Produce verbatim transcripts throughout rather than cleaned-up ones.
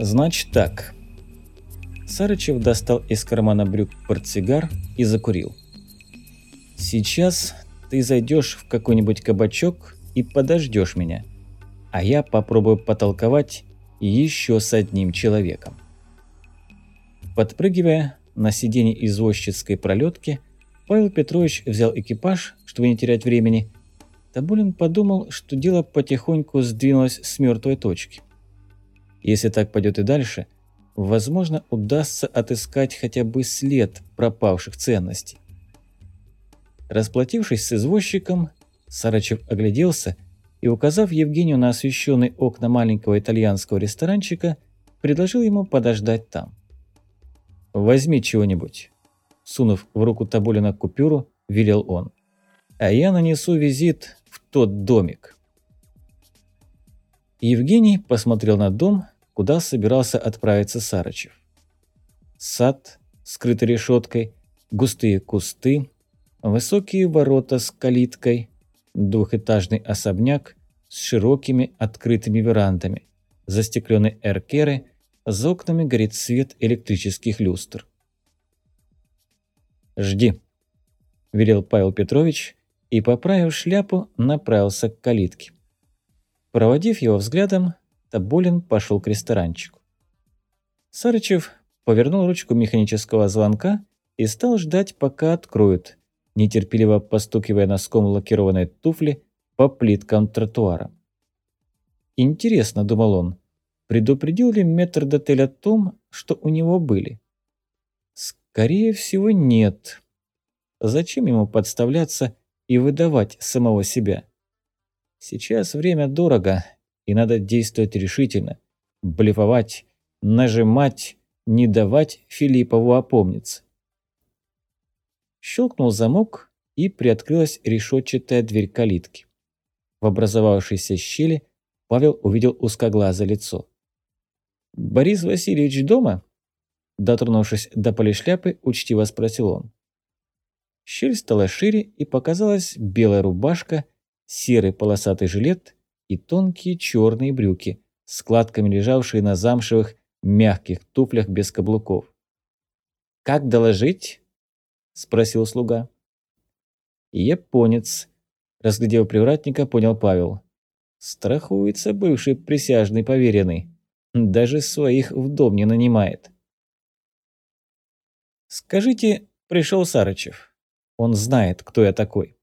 Значит так. Сарычев достал из кармана брюк портсигар и закурил. Сейчас ты зайдешь в какой-нибудь кабачок и подождешь меня, а я попробую потолковать еще с одним человеком. Подпрыгивая на сиденье извозчицкой пролетки, Павел Петрович взял экипаж, чтобы не терять времени. Тоболин подумал, что дело потихоньку сдвинулось с мертвой точки. Если так пойдет и дальше, возможно, удастся отыскать хотя бы след пропавших ценностей. Расплатившись с извозчиком, Сарычев огляделся и, указав Евгению на освещенные окна маленького итальянского ресторанчика, предложил ему подождать там. «Возьми чего-нибудь», – сунув в руку Тоболина купюру, велел он. «А я нанесу визит в тот домик». Евгений посмотрел на дом, куда собирался отправиться Сарычев. Сад, скрытый решеткой, густые кусты, высокие ворота с калиткой, двухэтажный особняк с широкими открытыми верандами, застекленные эркеры, за окнами горит свет электрических люстр. «Жди», – велел Павел Петрович и, поправив шляпу, направился к калитке. Проводив его взглядом, Тоболин пошел к ресторанчику. Сарычев повернул ручку механического звонка и стал ждать, пока откроют, нетерпеливо постукивая носком лакированной туфли по плиткам тротуара. «Интересно», – думал он, – предупредил ли метрдотель о том, что у него были? Скорее всего, нет. Зачем ему подставляться и выдавать самого себя? Сейчас время дорого, и надо действовать решительно, блефовать, нажимать, не давать Филиппову опомниться. Щелкнул замок, и приоткрылась решетчатая дверь калитки. В образовавшейся щели Павел увидел узкоглазое лицо. «Борис Васильевич дома?» Дотронувшись до полишляпы, учтиво спросил он. Щель стала шире, и показалась белая рубашка, серый полосатый жилет и тонкие черные брюки, складками лежавшие на замшевых мягких туфлях без каблуков. «Как доложить?» – спросил слуга. «Японец», – разглядев привратника, понял Павел. «Страхуется бывший присяжный поверенный. Даже своих в дом не нанимает». «Скажите, пришел Сарычев. Он знает, кто я такой».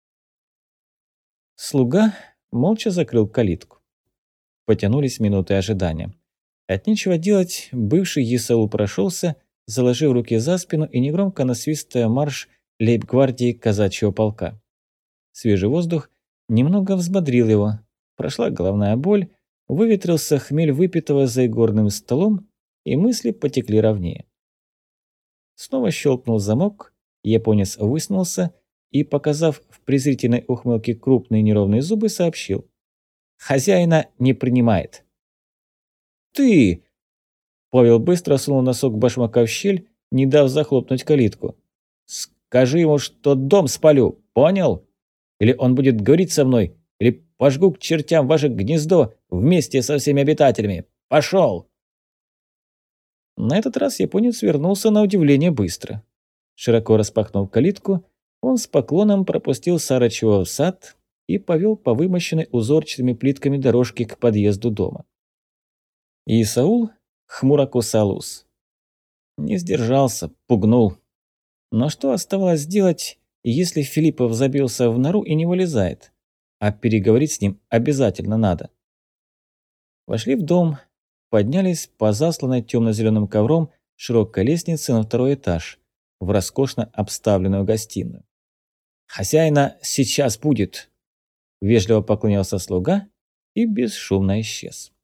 Слуга молча закрыл калитку. Потянулись минуты ожидания. От нечего делать, бывший Исаул прошелся, заложив руки за спину и негромко насвистывая марш лейб-гвардии казачьего полка. Свежий воздух немного взбодрил его. Прошла головная боль, выветрился хмель выпитого за игорным столом, и мысли потекли ровнее. Снова щелкнул замок, японец высунулся и, показав в презрительной ухмылке крупные неровные зубы, сообщил: «Хозяина не принимает». «Ты!» Павел быстро сунул носок башмака в щель, не дав захлопнуть калитку. «Скажи ему, что дом спалю, понял? Или он будет говорить со мной, или пожгу к чертям ваше гнездо вместе со всеми обитателями. Пошел!» На этот раз японец вернулся на удивление быстро. Широко распахнув калитку, он с поклоном пропустил Сарычева в сад и повел по вымощенной узорчатыми плитками дорожке к подъезду дома. Исаул хмуро кусал ус. Не сдержался, пугнул. Но что оставалось делать, если Филиппов забился в нору и не вылезает? А переговорить с ним обязательно надо. Вошли в дом, поднялись по засланной темно-зеленым ковром широкой лестнице на второй этаж, в роскошно обставленную гостиную. «Хозяина сейчас будет!» Вежливо поклонился слуга и бесшумно исчез.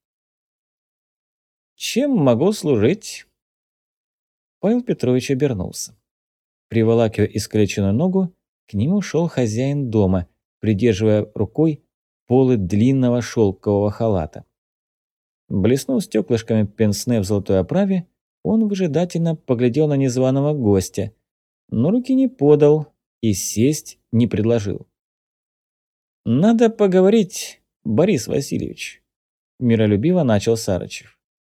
«Чем могу служить?» Павел Петрович обернулся. Приволакивая искалеченную ногу, к нему шел хозяин дома, придерживая рукой полы длинного шелкового халата. Блеснув стеклышками пенсне в золотой оправе, он выжидательно поглядел на незваного гостя, но руки не подал и сесть не предложил. «Надо поговорить, Борис Васильевич», – миролюбиво начал Сарычев.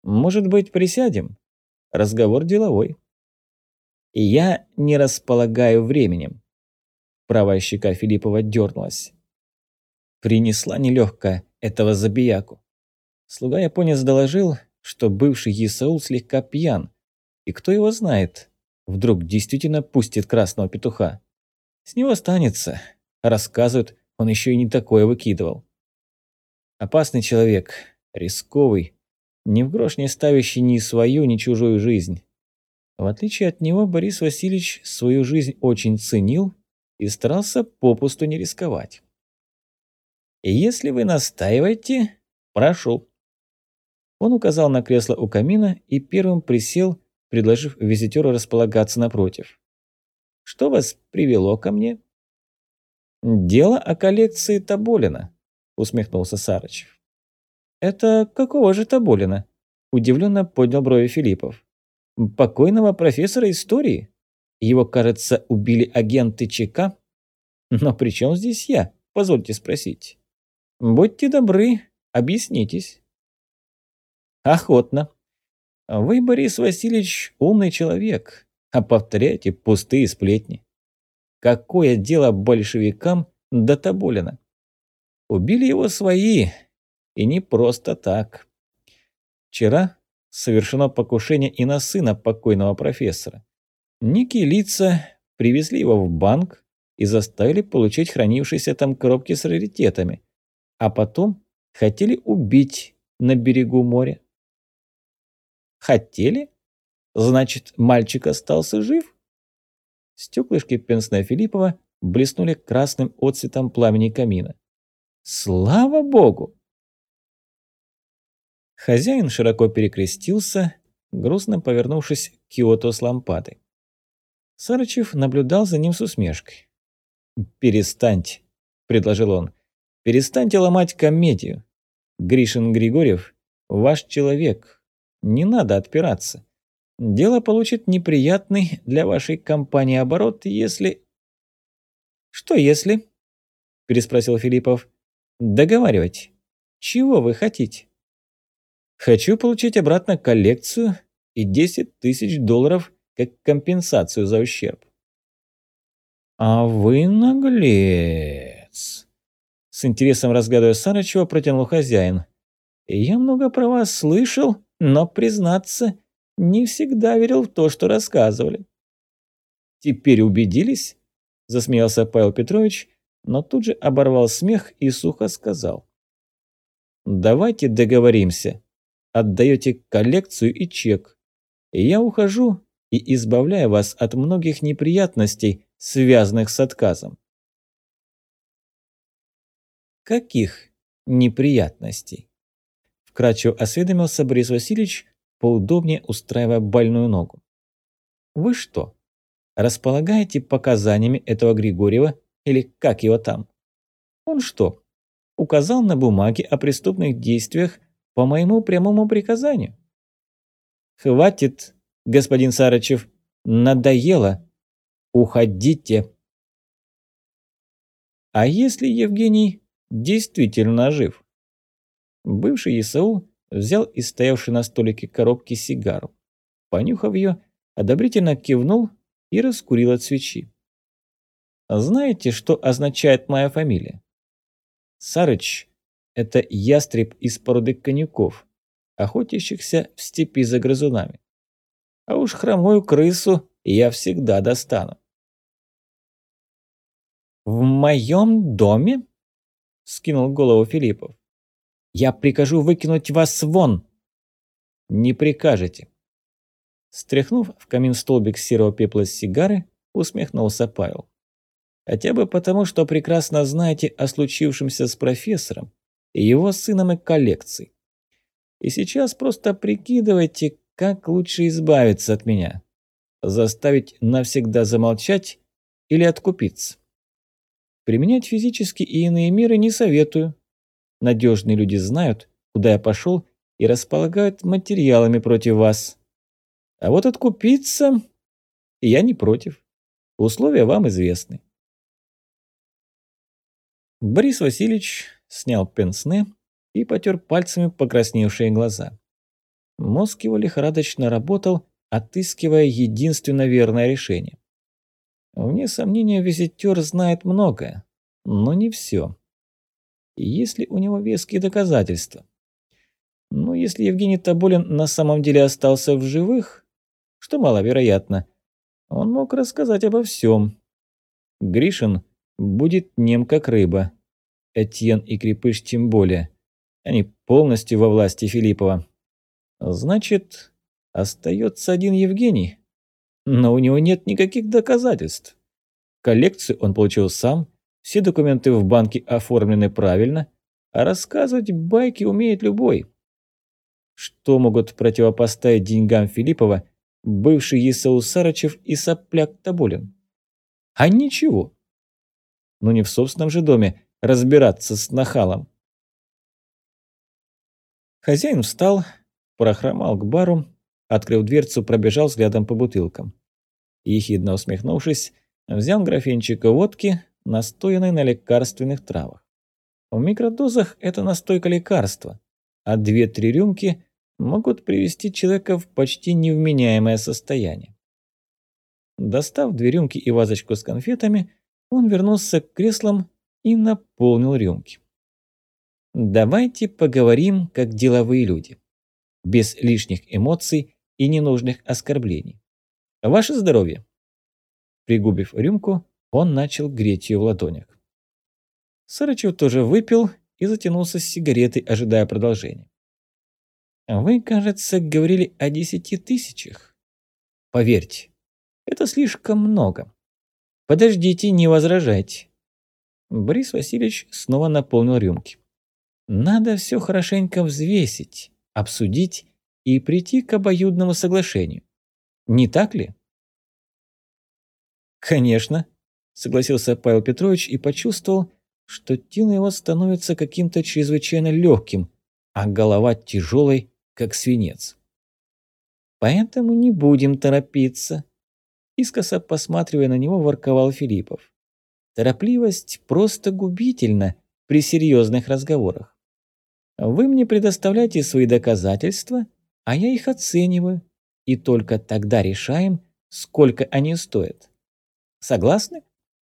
Может быть, присядем? Разговор деловой. И я не располагаю временем. Правая щека Филиппова дернулась. Принесла нелегкая этого забияку. Слуга-японец доложил, что бывший Исаул слегка пьян, и кто его знает, вдруг действительно пустит красного петуха. С него останется. Рассказывают, он еще и не такое выкидывал. Опасный человек, рисковый, ни в грош не ставящий ни свою, ни чужую жизнь. В отличие от него, Борис Васильевич свою жизнь очень ценил и старался попусту не рисковать. И если вы настаиваете, прошу. Он указал на кресло у камина и первым присел, предложив визитеру располагаться напротив. Что вас привело ко мне? Дело о коллекции Тоболина, усмехнулся Сарычев. Это какого же Тоболина? Удивленно поднял брови Филиппов. Покойного профессора истории? Его, кажется, убили агенты ЧК? Но при чем здесь я, позвольте спросить? Будьте добры, объяснитесь. Охотно. Вы, Борис Васильевич, умный человек, а повторяете пустые сплетни. Какое дело большевикам до Тоболина? Убили его свои, и не просто так. Вчера совершено покушение и на сына покойного профессора. Некие лица привезли его в банк и заставили получить хранившиеся там коробки с раритетами, а потом хотели убить на берегу моря. Хотели? Значит, мальчик остался жив? Стеклышки пенсне Филиппова блеснули красным отцветом пламени камина. Слава богу! Хозяин широко перекрестился, грустно повернувшись к Киото с лампадой. Сарычев наблюдал за ним с усмешкой. «Перестаньте», — предложил он, — «перестаньте ломать комедию. Гришин Григорьев — ваш человек. Не надо отпираться. Дело получит неприятный для вашей компании оборот, если...» «Что если?» – переспросил Филиппов. «Договаривать. Чего вы хотите?» «Хочу получить обратно коллекцию и десять тысяч долларов как компенсацию за ущерб». «А вы наглец!» С интересом разглядывая Сарычева, протянул хозяин. «Я много про вас слышал, но, признаться, не всегда верил в то, что рассказывали». «Теперь убедились?» – засмеялся Павел Петрович, но тут же оборвал смех и сухо сказал. «Давайте договоримся. Отдаете коллекцию и чек. И я ухожу и избавляю вас от многих неприятностей, связанных с отказом». «Каких неприятностей?» – вкратчиво осведомился Борис Васильевич, поудобнее устраивая больную ногу. «Вы что, располагаете показаниями этого Григорьева, или как его там? Он что, указал на бумаге о преступных действиях по моему прямому приказанию?» «Хватит, господин Сарычев, надоело. Уходите». «А если Евгений действительно жив?» Бывший Исаул взял из стоявшей на столике коробки сигару. Понюхав ее, одобрительно кивнул и раскурил от свечи. «Знаете, что означает моя фамилия? Сарыч – это ястреб из породы конюков, охотящихся в степи за грызунами. А уж хромую крысу я всегда достану». «В моем доме?» – скинул голову Филиппов. «Я прикажу выкинуть вас вон». «Не прикажете». Стряхнув в камин столбик серого пепла с сигары, усмехнулся Павел. «Хотя бы потому, что прекрасно знаете о случившемся с профессором и его сыном и коллекцией. И сейчас просто прикидывайте, как лучше избавиться от меня. Заставить навсегда замолчать или откупиться. Применять физические и иные меры не советую. Надежные люди знают, куда я пошел, и располагают материалами против вас. А вот откупиться я не против. Условия вам известны». Борис Васильевич снял пенсне и потер пальцами покрасневшие глаза. Мозг его лихорадочно работал, отыскивая единственно верное решение. Вне сомнения, визитер знает многое, но не все. Есть ли у него веские доказательства? Ну, если Евгений Тоболин на самом деле остался в живых, что маловероятно, он мог рассказать обо всем. Гришин будет нем как рыба. Этьен и Крепыш тем более. Они полностью во власти Филиппова. Значит, остается один Евгений. Но у него нет никаких доказательств. Коллекцию он получил сам, все документы в банке оформлены правильно, а рассказывать байки умеет любой. Что могут противопоставить деньгам Филиппова бывший Исаул Сарычев и сопляк Тоболин? А ничего. Ну не в собственном же доме разбираться с нахалом. Хозяин встал, прохромал к бару, открыв дверцу, пробежал взглядом по бутылкам. Ехидно усмехнувшись, взял графинчик водки, настоянной на лекарственных травах. В микродозах это настойка лекарства, а две-три рюмки могут привести человека в почти невменяемое состояние. Достав две рюмки и вазочку с конфетами, он вернулся к креслам и наполнил рюмки. Давайте поговорим как деловые люди, без лишних эмоций и ненужных оскорблений. Ваше здоровье. Пригубив рюмку, он начал греть ее в ладонях. Сарычев тоже выпил и затянулся с сигаретой, ожидая продолжения. Вы, кажется, говорили о десяти тысячах. Поверьте, это слишком много. Подождите, не возражайте. Борис Васильевич снова наполнил рюмки. Надо все хорошенько взвесить, обсудить и прийти к обоюдному соглашению. Не так ли? Конечно, согласился Павел Петрович и почувствовал, что тело его становится каким-то чрезвычайно легким, а голова тяжелой, как свинец. Поэтому не будем торопиться. Искоса посматривая на него, ворковал Филиппов. Торопливость просто губительна при серьезных разговорах. Вы мне предоставляете свои доказательства, а я их оцениваю, и только тогда решаем, сколько они стоят. Согласны?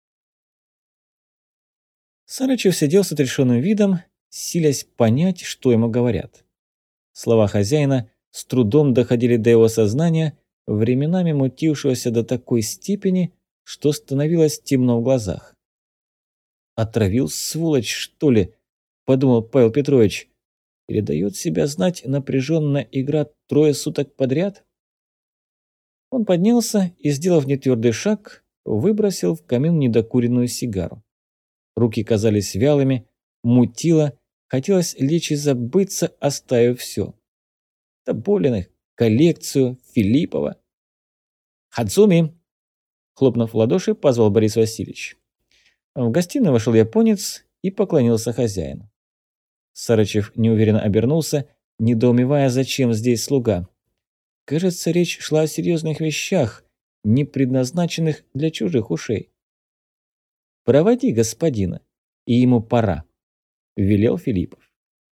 Сарычев сидел с отрешенным видом, силясь понять, что ему говорят. Слова хозяина с трудом доходили до его сознания, временами мутившегося до такой степени, что становилось темно в глазах. «Отравил, сволочь, что ли?» – подумал Павел Петрович. «Передает себя знать напряженная игра трое суток подряд?» Он поднялся и, сделав нетвердый шаг, выбросил в камин недокуренную сигару. Руки казались вялыми, мутило, хотелось лечь и забыться, оставив все. Тоболиных, коллекцию, Филиппова. «Хадзуми!» – хлопнув в ладоши, позвал Борис Васильевич. В гостиную вошел японец и поклонился хозяину. Сарычев неуверенно обернулся, недоумевая, зачем здесь слуга. Кажется, речь шла о серьезных вещах, не предназначенных для чужих ушей. «Проводи господина, и ему пора», – велел Филиппов.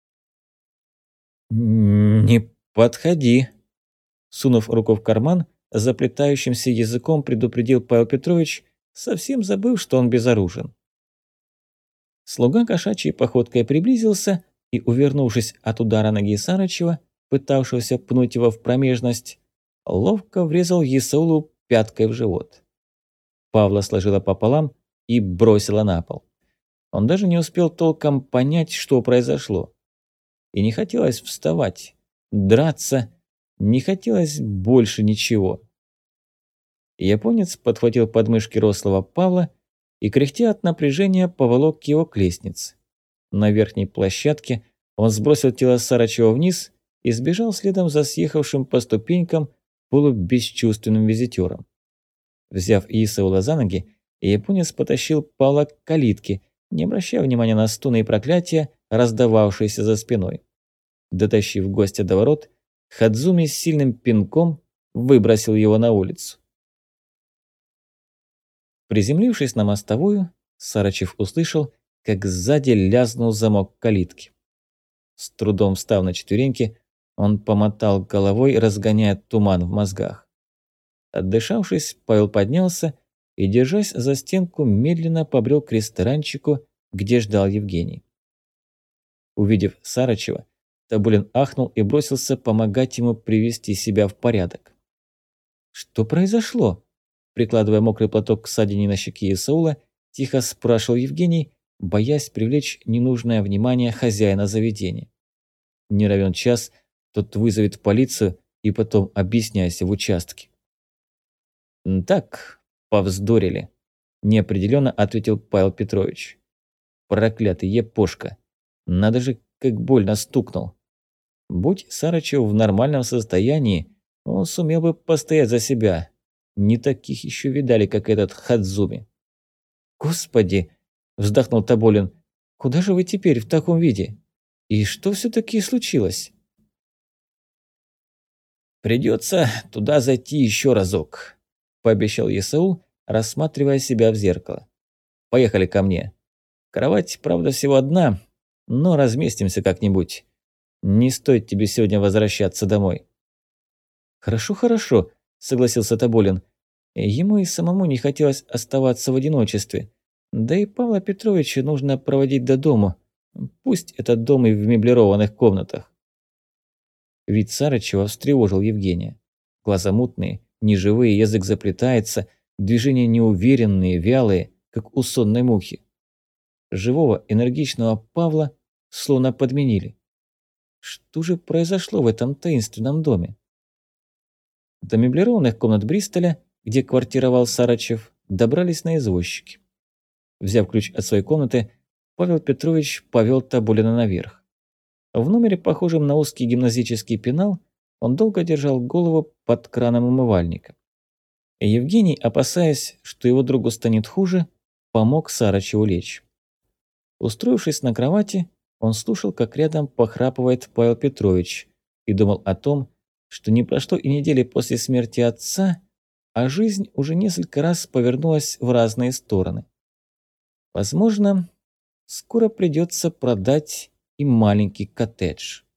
«Не подходи», – сунув руку в карман, заплетающимся языком предупредил Павел Петрович, совсем забыв, что он безоружен. Слуга кошачьей походкой приблизился и, увернувшись от удара ноги Сарычева, пытавшегося пнуть его в промежность, ловко врезал Исаулу пяткой в живот. Павла сложила пополам и бросила на пол. Он даже не успел толком понять, что произошло. И не хотелось вставать, драться, не хотелось больше ничего. Японец подхватил подмышки рослого Павла и, кряхтя от напряжения, поволок его к лестнице. На верхней площадке он сбросил тело Сарычева вниз и сбежал следом за съехавшим по ступенькам полубесчувственным визитером. Взяв Исаула за ноги, японец потащил Павла к калитке, не обращая внимания на стоны и проклятия, раздававшиеся за спиной. Дотащив гостя до ворот, Хадзуми с сильным пинком выбросил его на улицу. Приземлившись на мостовую, Сарычев услышал, как сзади лязнул замок калитки. С трудом встав на четвереньки, Он помотал головой, разгоняя туман в мозгах. Отдышавшись, Павел поднялся и, держась за стенку, медленно побрел к ресторанчику, где ждал Евгений. Увидев Сарычева, Тоболин ахнул и бросился помогать ему привести себя в порядок. «Что произошло?» Прикладывая мокрый платок к ссадине на щеке Исаула, тихо спрашивал Евгений, боясь привлечь ненужное внимание хозяина заведения. Не равен час, тот вызовет полицию и потом объясняйся в участке. «Так, повздорили», – неопределенно ответил Павел Петрович. «Проклятый епошка, надо же, как больно стукнул. Будь Сарычев в нормальном состоянии, он сумел бы постоять за себя. Не таких еще видали, как этот Хадзуми». «Господи!» – вздохнул Тоболин. «Куда же вы теперь в таком виде? И что все-таки случилось?» «Придется туда зайти еще разок», – пообещал Исаул, рассматривая себя в зеркало. «Поехали ко мне. Кровать, правда, всего одна, но разместимся как-нибудь. Не стоит тебе сегодня возвращаться домой». «Хорошо, хорошо», – согласился Тоболин. Ему и самому не хотелось оставаться в одиночестве. Да и Павла Петровича нужно проводить до дому. Пусть этот дом и в меблированных комнатах. Вид Сарычева встревожил Евгения. Глаза мутные, неживые, язык заплетается, движения неуверенные, вялые, как у сонной мухи. Живого, энергичного Павла словно подменили. Что же произошло в этом таинственном доме? До меблированных комнат Бристоля, где квартировал Сарычев, добрались на извозчике. Взяв ключ от своей комнаты, Павел Петрович повел Тоболина наверх. В номере, похожем на узкий гимназический пенал, он долго держал голову под краном умывальника. Евгений, опасаясь, что его другу станет хуже, помог Сарычеву лечь. Устроившись на кровати, он слушал, как рядом похрапывает Павел Петрович, и думал о том, что не прошло и недели после смерти отца, а жизнь уже несколько раз повернулась в разные стороны. Возможно, скоро придется продать и маленький коттедж.